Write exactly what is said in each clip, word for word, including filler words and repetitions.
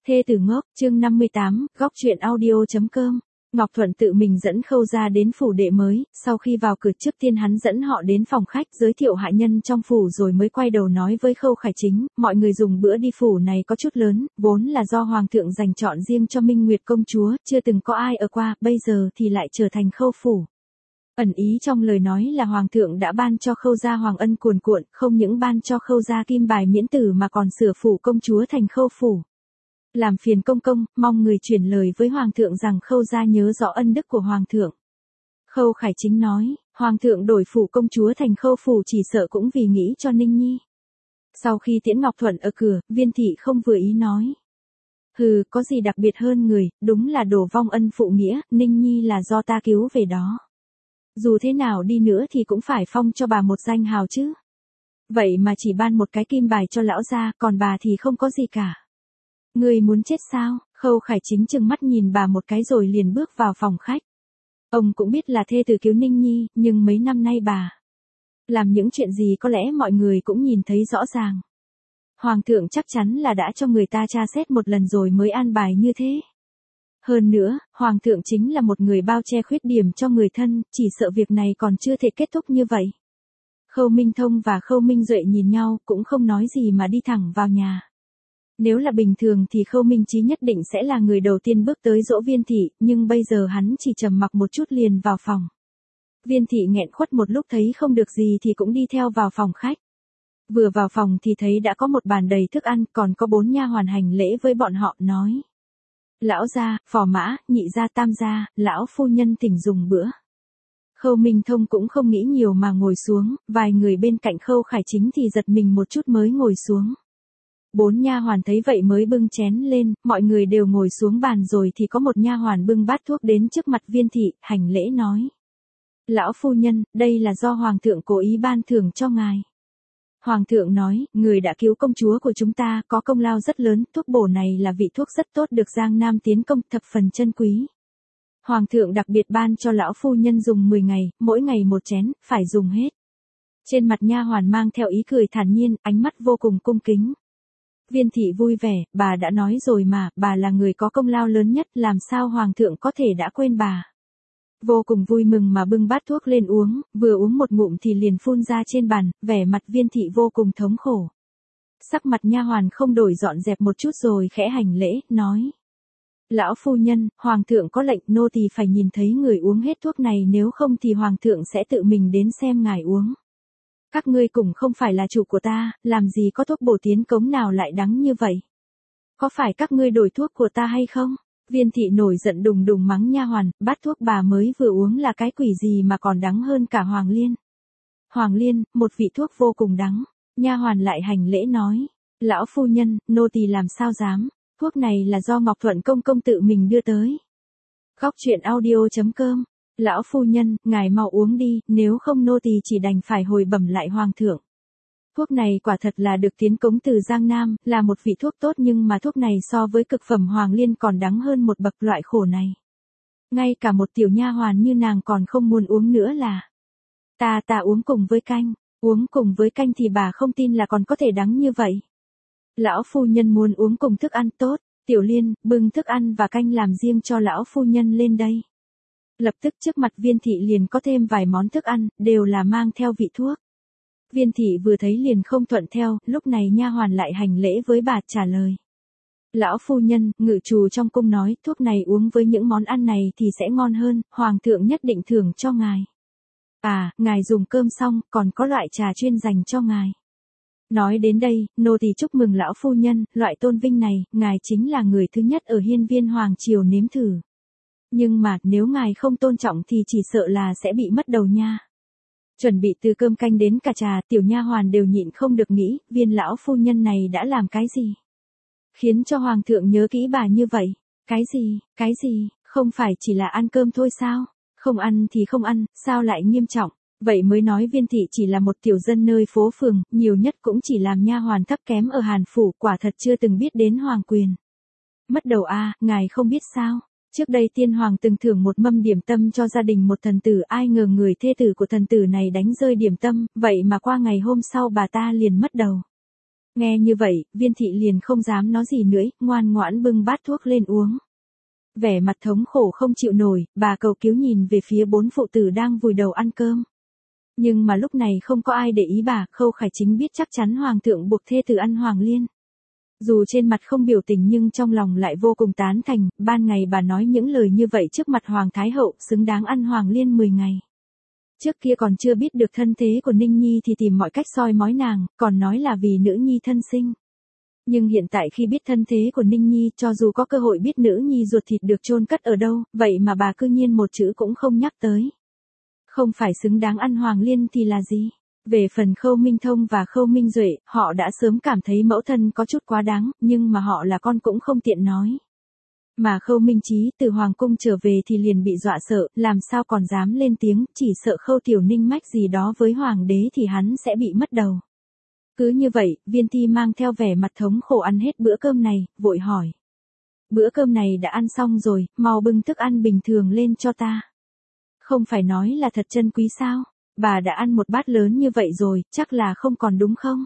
Thê tử ngốc, chương năm mươi tám, góc truyện audio.com. Ngọc Thuận tự mình dẫn Khâu gia đến phủ đệ mới, sau khi vào cửa trước tiên hắn dẫn họ đến phòng khách giới thiệu hạ nhân trong phủ rồi mới quay đầu nói với Khâu Khải Chính, mọi người dùng bữa đi phủ này có chút lớn, vốn là do Hoàng thượng dành chọn riêng cho Minh Nguyệt công chúa, chưa từng có ai ở qua, bây giờ thì lại trở thành Khâu phủ. Ẩn ý trong lời nói là Hoàng thượng đã ban cho Khâu gia hoàng ân cuồn cuộn, không những ban cho Khâu gia kim bài miễn tử mà còn sửa phủ công chúa thành Khâu phủ. Làm phiền công công, mong người truyền lời với Hoàng thượng rằng Khâu gia nhớ rõ ân đức của Hoàng thượng. Khâu Khải Chính nói, Hoàng thượng đổi phủ công chúa thành Khâu phủ chỉ sợ cũng vì nghĩ cho Ninh Nhi. Sau khi tiễn Ngọc Thuận ở cửa, Viên thị không vừa ý nói. Hừ, có gì đặc biệt hơn người, đúng là đổ vong ân phụ nghĩa, Ninh Nhi là do ta cứu về đó. Dù thế nào đi nữa thì cũng phải phong cho bà một danh hào chứ. Vậy mà chỉ ban một cái kim bài cho lão gia, còn bà thì không có gì cả. Ngươi muốn chết sao? Khâu Khải Chính trừng mắt nhìn bà một cái rồi liền bước vào phòng khách. Ông cũng biết là thê tử cứu Ninh Nhi, nhưng mấy năm nay bà làm những chuyện gì có lẽ mọi người cũng nhìn thấy rõ ràng. Hoàng thượng chắc chắn là đã cho người ta tra xét một lần rồi mới an bài như thế. Hơn nữa, Hoàng thượng chính là một người bao che khuyết điểm cho người thân, chỉ sợ việc này còn chưa thể kết thúc như vậy. Khâu Minh Thông và Khâu Minh Duệ nhìn nhau, cũng không nói gì mà đi thẳng vào nhà. Nếu là bình thường thì Khâu Minh Chí nhất định sẽ là người đầu tiên bước tới dỗ Viên thị, nhưng bây giờ hắn chỉ trầm mặc một chút liền vào phòng. Viên thị nghẹn khuất một lúc thấy không được gì thì cũng đi theo vào phòng khách. Vừa vào phòng thì thấy đã có một bàn đầy thức ăn, còn có bốn nha hoàn hành lễ với bọn họ, nói. Lão gia, phò mã, nhị gia, tam gia, lão phu nhân thỉnh dùng bữa. Khâu Minh Thông cũng không nghĩ nhiều mà ngồi xuống, vài người bên cạnh Khâu Khải Chính thì giật mình một chút mới ngồi xuống. Bốn nha hoàn thấy vậy mới bưng chén lên, mọi người đều ngồi xuống bàn rồi thì có một nha hoàn bưng bát thuốc đến trước mặt Viên thị, hành lễ nói. Lão phu nhân, đây là do Hoàng thượng cố ý ban thưởng cho ngài. Hoàng thượng nói, người đã cứu công chúa của chúng ta, có công lao rất lớn, thuốc bổ này là vị thuốc rất tốt được Giang Nam tiến công, thập phần chân quý. Hoàng thượng đặc biệt ban cho lão phu nhân dùng mười ngày, mỗi ngày một chén, phải dùng hết. Trên mặt nha hoàn mang theo ý cười thản nhiên, ánh mắt vô cùng cung kính. Viên thị vui vẻ, bà đã nói rồi mà, bà là người có công lao lớn nhất, làm sao Hoàng thượng có thể đã quên bà. Vô cùng vui mừng mà bưng bát thuốc lên uống, vừa uống một ngụm thì liền phun ra trên bàn, vẻ mặt Viên thị vô cùng thống khổ. Sắc mặt nha hoàn không đổi dọn dẹp một chút rồi khẽ hành lễ, nói. Lão phu nhân, Hoàng thượng có lệnh nô tỳ phải nhìn thấy người uống hết thuốc này, nếu không thì Hoàng thượng sẽ tự mình đến xem ngài uống. Các ngươi cũng không phải là chủ của ta, làm gì có thuốc bổ tiến cống nào lại đắng như vậy? Có phải các ngươi đổi thuốc của ta hay không? Viên thị nổi giận đùng đùng mắng nha hoàn, bát thuốc bà mới vừa uống là cái quỷ gì mà còn đắng hơn cả Hoàng Liên. Hoàng Liên, một vị thuốc vô cùng đắng. Nha hoàn lại hành lễ nói, lão phu nhân, nô tỳ làm sao dám, thuốc này là do Ngọc Thuận công công tự mình đưa tới. Góc truyện audio.com. Lão phu nhân, ngài mau uống đi, nếu không nô tỳ chỉ đành phải hồi bẩm lại Hoàng thượng. Thuốc này quả thật là được tiến cống từ Giang Nam, là một vị thuốc tốt, nhưng mà thuốc này so với cực phẩm Hoàng Liên còn đắng hơn một bậc, loại khổ này. Ngay cả một tiểu nha hoàn như nàng còn không muốn uống nữa là. Ta ta uống cùng với canh, uống cùng với canh thì bà không tin là còn có thể đắng như vậy. Lão phu nhân muốn uống cùng thức ăn tốt, Tiểu Liên, bưng thức ăn và canh làm riêng cho lão phu nhân lên đây. Lập tức trước mặt Viên thị liền có thêm vài món thức ăn, đều là mang theo vị thuốc. Viên thị vừa thấy liền không thuận theo, lúc này nha hoàn lại hành lễ với bà, trả lời. Lão phu nhân, ngự trù trong cung nói, thuốc này uống với những món ăn này thì sẽ ngon hơn, Hoàng thượng nhất định thưởng cho ngài. À, ngài dùng cơm xong, còn có loại trà chuyên dành cho ngài. Nói đến đây, nô tỳ chúc mừng lão phu nhân, loại tôn vinh này, ngài chính là người thứ nhất ở hiên viên Hoàng triều nếm thử. Nhưng mà, nếu ngài không tôn trọng thì chỉ sợ là sẽ bị mất đầu nha. Chuẩn bị từ cơm canh đến cả trà, tiểu nha hoàn đều nhịn không được nghĩ, Viên lão phu nhân này đã làm cái gì? Khiến cho Hoàng thượng nhớ kỹ bà như vậy. Cái gì, cái gì, không phải chỉ là ăn cơm thôi sao? Không ăn thì không ăn, sao lại nghiêm trọng? Vậy mới nói Viên thị chỉ là một tiểu dân nơi phố phường, nhiều nhất cũng chỉ làm nha hoàn thấp kém ở Hàn phủ, quả thật chưa từng biết đến hoàng quyền. Mất đầu a, à, ngài không biết sao? Trước đây tiên hoàng từng thưởng một mâm điểm tâm cho gia đình một thần tử, ai ngờ người thê tử của thần tử này đánh rơi điểm tâm, vậy mà qua ngày hôm sau bà ta liền mất đầu. Nghe như vậy, Viên thị liền không dám nói gì nữa, ngoan ngoãn bưng bát thuốc lên uống. Vẻ mặt thống khổ không chịu nổi, bà cầu cứu nhìn về phía bốn phụ tử đang vùi đầu ăn cơm. Nhưng mà lúc này không có ai để ý bà, Khâu Khải Chính biết chắc chắn hoàng thượng buộc thê tử ăn hoàng liên. Dù trên mặt không biểu tình nhưng trong lòng lại vô cùng tán thành, ban ngày bà nói những lời như vậy trước mặt hoàng thái hậu, xứng đáng ăn hoàng liên mười ngày. Trước kia còn chưa biết được thân thế của Ninh Nhi thì tìm mọi cách soi mói nàng, còn nói là vì nữ nhi thân sinh. Nhưng hiện tại khi biết thân thế của Ninh Nhi, cho dù có cơ hội biết nữ nhi ruột thịt được chôn cất ở đâu, vậy mà bà cư nhiên một chữ cũng không nhắc tới. Không phải xứng đáng ăn hoàng liên thì là gì? Về phần Khâu Minh Thông và Khâu Minh Duệ, họ đã sớm cảm thấy mẫu thân có chút quá đáng, nhưng mà họ là con cũng không tiện nói. Mà Khâu Minh Chí từ hoàng cung trở về thì liền bị dọa sợ, làm sao còn dám lên tiếng, chỉ sợ Khâu Tiểu Ninh mách gì đó với hoàng đế thì hắn sẽ bị mất đầu. Cứ như vậy, Viên Thi mang theo vẻ mặt thống khổ ăn hết bữa cơm này, vội hỏi. Bữa cơm này đã ăn xong rồi, mau bưng thức ăn bình thường lên cho ta. Không phải nói là thật chân quý sao? Bà đã ăn một bát lớn như vậy rồi, chắc là không còn đúng không?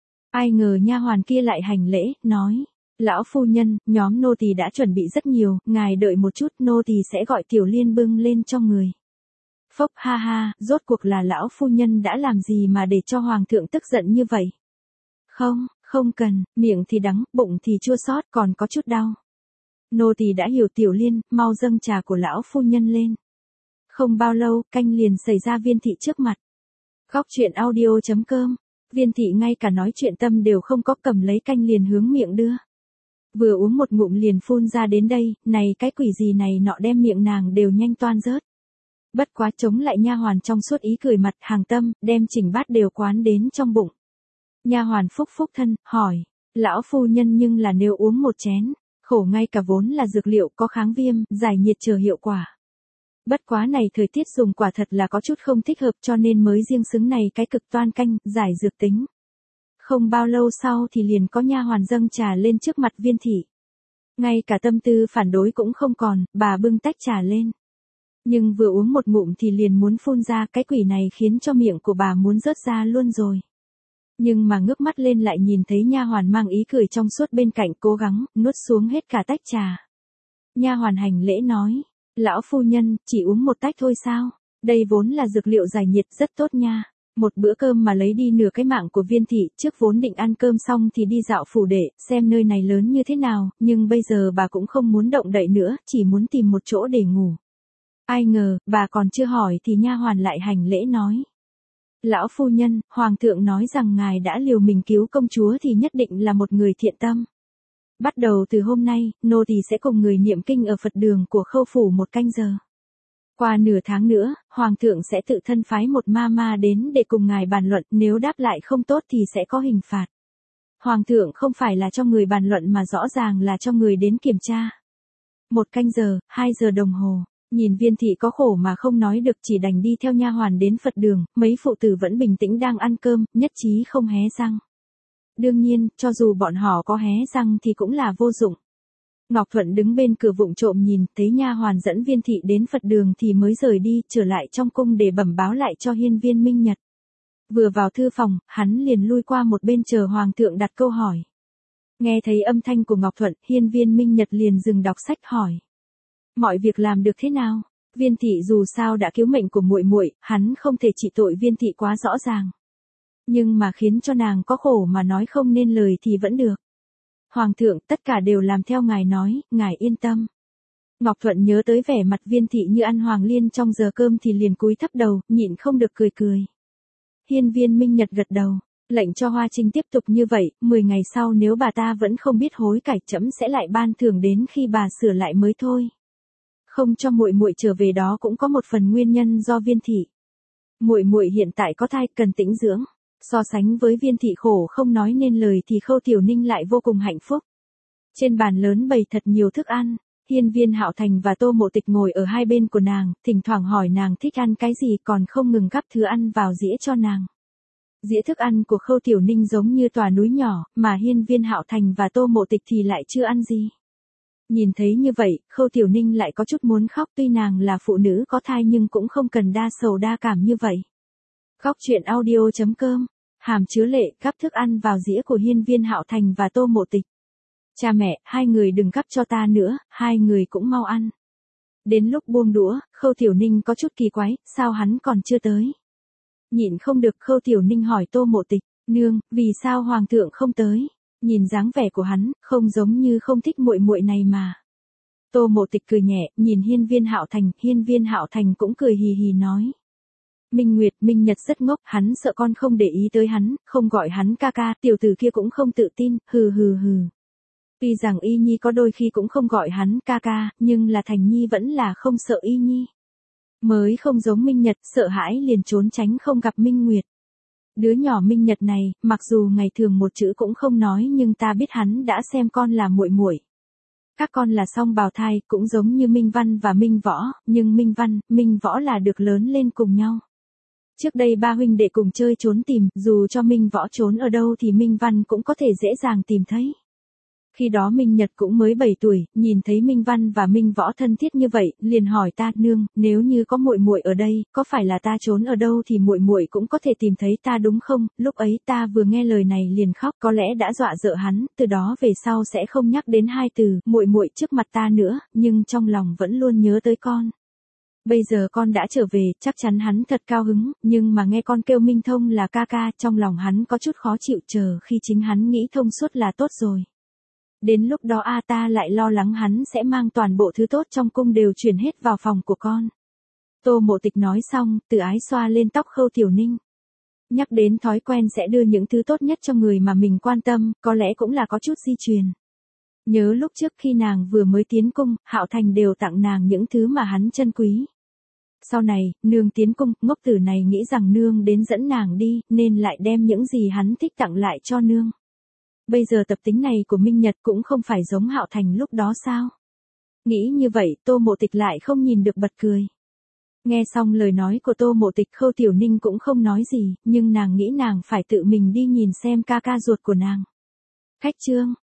Ai ngờ nha hoàn kia lại hành lễ, nói. Lão phu nhân, nhóm nô tỳ đã chuẩn bị rất nhiều, ngài đợi một chút, nô tỳ sẽ gọi Tiểu Liên bưng lên cho người. Phốc ha ha, rốt cuộc là lão phu nhân đã làm gì mà để cho hoàng thượng tức giận như vậy? Không, không cần, miệng thì đắng, bụng thì chua xót, còn có chút đau. Nô tỳ đã hiểu Tiểu Liên, mau dâng trà của lão phu nhân lên. Không bao lâu, canh liền xảy ra Viên thị trước mặt. Góc truyện audio chấm com. Viên thị ngay cả nói chuyện tâm đều không có, cầm lấy canh liền hướng miệng đưa. Vừa uống một ngụm liền phun ra đến đây, này cái quỷ gì này nọ đem miệng nàng đều nhanh toan rớt. Bất quá chống lại nha hoàn trong suốt ý cười mặt hàng tâm, đem chỉnh bát đều quán đến trong bụng. Nha hoàn phúc phúc thân, hỏi, lão phu nhân nhưng là nếu uống một chén, khổ ngay cả vốn là dược liệu có kháng viêm, giải nhiệt chờ hiệu quả. Bất quá này thời tiết dùng quả thật là có chút không thích hợp cho nên mới riêng xứng này cái cực toan canh, giải dược tính. Không bao lâu sau thì liền có nha hoàn dâng trà lên trước mặt Viên thị. Ngay cả tâm tư phản đối cũng không còn, bà bưng tách trà lên. Nhưng vừa uống một ngụm thì liền muốn phun ra, cái quỷ này khiến cho miệng của bà muốn rớt ra luôn rồi. Nhưng mà ngước mắt lên lại nhìn thấy nha hoàn mang ý cười trong suốt bên cạnh, cố gắng nuốt xuống hết cả tách trà. Nha hoàn hành lễ nói, lão phu nhân, chỉ uống một tách thôi sao? Đây vốn là dược liệu giải nhiệt rất tốt nha. Một bữa cơm mà lấy đi nửa cái mạng của Viên thị, trước vốn định ăn cơm xong thì đi dạo phủ đệ, xem nơi này lớn như thế nào, nhưng bây giờ bà cũng không muốn động đậy nữa, chỉ muốn tìm một chỗ để ngủ. Ai ngờ, bà còn chưa hỏi thì nha hoàn lại hành lễ nói. Lão phu nhân, hoàng thượng nói rằng ngài đã liều mình cứu công chúa thì nhất định là một người thiện tâm. Bắt đầu từ hôm nay, nô tỳ sẽ cùng người niệm kinh ở Phật đường của Khâu phủ một canh giờ. Qua nửa tháng nữa, hoàng thượng sẽ tự thân phái một ma ma đến để cùng ngài bàn luận, nếu đáp lại không tốt thì sẽ có hình phạt. Hoàng thượng không phải là cho người bàn luận mà rõ ràng là cho người đến kiểm tra. Một canh giờ, hai giờ đồng hồ. Nhìn Viên thị có khổ mà không nói được, chỉ đành đi theo nha hoàn đến Phật đường, mấy phụ tử vẫn bình tĩnh đang ăn cơm, nhất trí không hé răng. Đương nhiên, cho dù bọn họ có hé răng thì cũng là vô dụng. Ngọc Thuận đứng bên cửa vụng trộm nhìn, thấy nha hoàn dẫn Viên thị đến Phật đường thì mới rời đi, trở lại trong cung để bẩm báo lại cho Hiên Viên Minh Nhật. Vừa vào thư phòng, hắn liền lui qua một bên chờ hoàng thượng đặt câu hỏi. Nghe thấy âm thanh của Ngọc Thuận, Hiên Viên Minh Nhật liền dừng đọc sách hỏi. Mọi việc làm được thế nào? Viên thị dù sao đã cứu mệnh của muội muội, hắn không thể trị tội Viên thị quá rõ ràng. Nhưng mà khiến cho nàng có khổ mà nói không nên lời thì vẫn được. Hoàng thượng, tất cả đều làm theo ngài nói, ngài yên tâm. Ngọc Thuận nhớ tới vẻ mặt Viên thị như ăn hoàng liên trong giờ cơm thì liền cúi thấp đầu, nhịn không được cười cười. Hiên Viên Minh Nhật gật đầu, lệnh cho Hoa Trinh tiếp tục như vậy, mười ngày sau nếu bà ta vẫn không biết hối cải, trẫm sẽ lại ban thưởng đến khi bà sửa lại mới thôi. Không cho muội muội trở về đó cũng có một phần nguyên nhân do Viên thị. Muội muội hiện tại có thai, cần tĩnh dưỡng. So sánh với Viên thị khổ không nói nên lời thì Khâu Tiểu Ninh lại vô cùng hạnh phúc. Trên bàn lớn bày thật nhiều thức ăn, Hiên Viên Hạo Thành và Tô Mộ Tịch ngồi ở hai bên của nàng, thỉnh thoảng hỏi nàng thích ăn cái gì, còn không ngừng gắp thứ ăn vào dĩa cho nàng. Dĩa thức ăn của Khâu Tiểu Ninh giống như tòa núi nhỏ, mà Hiên Viên Hạo Thành và Tô Mộ Tịch thì lại chưa ăn gì. Nhìn thấy như vậy, Khâu Tiểu Ninh lại có chút muốn khóc, tuy nàng là phụ nữ có thai nhưng cũng không cần đa sầu đa cảm như vậy. Góc truyện audio chấm com Hàm Chứa Lệ gắp thức ăn vào dĩa của Hiên Viên Hạo Thành và Tô Mộ Tịch. Cha mẹ, hai người đừng gắp cho ta nữa, hai người cũng mau ăn. Đến lúc buông đũa, Khâu Tiểu Ninh có chút kỳ quái, sao hắn còn chưa tới? Nhịn không được, Khâu Tiểu Ninh hỏi Tô Mộ Tịch, nương, vì sao hoàng thượng không tới? Nhìn dáng vẻ của hắn, không giống như không thích muội muội này mà. Tô Mộ Tịch cười nhẹ, nhìn Hiên Viên Hạo Thành, Hiên Viên Hạo Thành cũng cười hì hì nói. Minh Nguyệt, Minh Nhật rất ngốc, hắn sợ con không để ý tới hắn, không gọi hắn ca ca, tiểu tử kia cũng không tự tin, hừ hừ hừ. Tuy rằng Y Nhi có đôi khi cũng không gọi hắn ca ca, nhưng là Thành Nhi vẫn là không sợ Y Nhi. Mới không giống Minh Nhật, sợ hãi liền trốn tránh không gặp Minh Nguyệt. Đứa nhỏ Minh Nhật này, mặc dù ngày thường một chữ cũng không nói nhưng ta biết hắn đã xem con là muội muội. Các con là song bào thai, cũng giống như Minh Văn và Minh Võ, nhưng Minh Văn, Minh Võ là được lớn lên cùng nhau. Trước đây ba huynh đệ cùng chơi trốn tìm, dù cho Minh Võ trốn ở đâu thì Minh Văn cũng có thể dễ dàng tìm thấy. Khi đó Minh Nhật cũng mới bảy tuổi, nhìn thấy Minh Văn và Minh Võ thân thiết như vậy, liền hỏi ta, nương, nếu như có muội muội ở đây, có phải là ta trốn ở đâu thì muội muội cũng có thể tìm thấy ta đúng không? Lúc ấy ta vừa nghe lời này liền khóc, có lẽ đã dọa sợ hắn, từ đó về sau sẽ không nhắc đến hai từ muội muội trước mặt ta nữa, nhưng trong lòng vẫn luôn nhớ tới con. Bây giờ con đã trở về, chắc chắn hắn thật cao hứng, nhưng mà nghe con kêu Minh Thông là ca ca, trong lòng hắn có chút khó chịu, chờ khi chính hắn nghĩ thông suốt là tốt rồi. Đến lúc đó a ta lại lo lắng hắn sẽ mang toàn bộ thứ tốt trong cung đều chuyển hết vào phòng của con. Tô Mộ Tịch nói xong, từ ái xoa lên tóc Khâu Tiểu Ninh. Nhắc đến thói quen sẽ đưa những thứ tốt nhất cho người mà mình quan tâm, có lẽ cũng là có chút di truyền. Nhớ lúc trước khi nàng vừa mới tiến cung, Hạo Thành đều tặng nàng những thứ mà hắn trân quý. Sau này, nương tiến cung, ngốc tử này nghĩ rằng nương đến dẫn nàng đi, nên lại đem những gì hắn thích tặng lại cho nương. Bây giờ tập tính này của Minh Nhật cũng không phải giống Hạo Thành lúc đó sao? Nghĩ như vậy, Tô Mộ Tịch lại không nhìn được bật cười. Nghe xong lời nói của Tô Mộ Tịch, Khâu Tiểu Ninh cũng không nói gì, nhưng nàng nghĩ nàng phải tự mình đi nhìn xem ca ca ruột của nàng. Khách trương.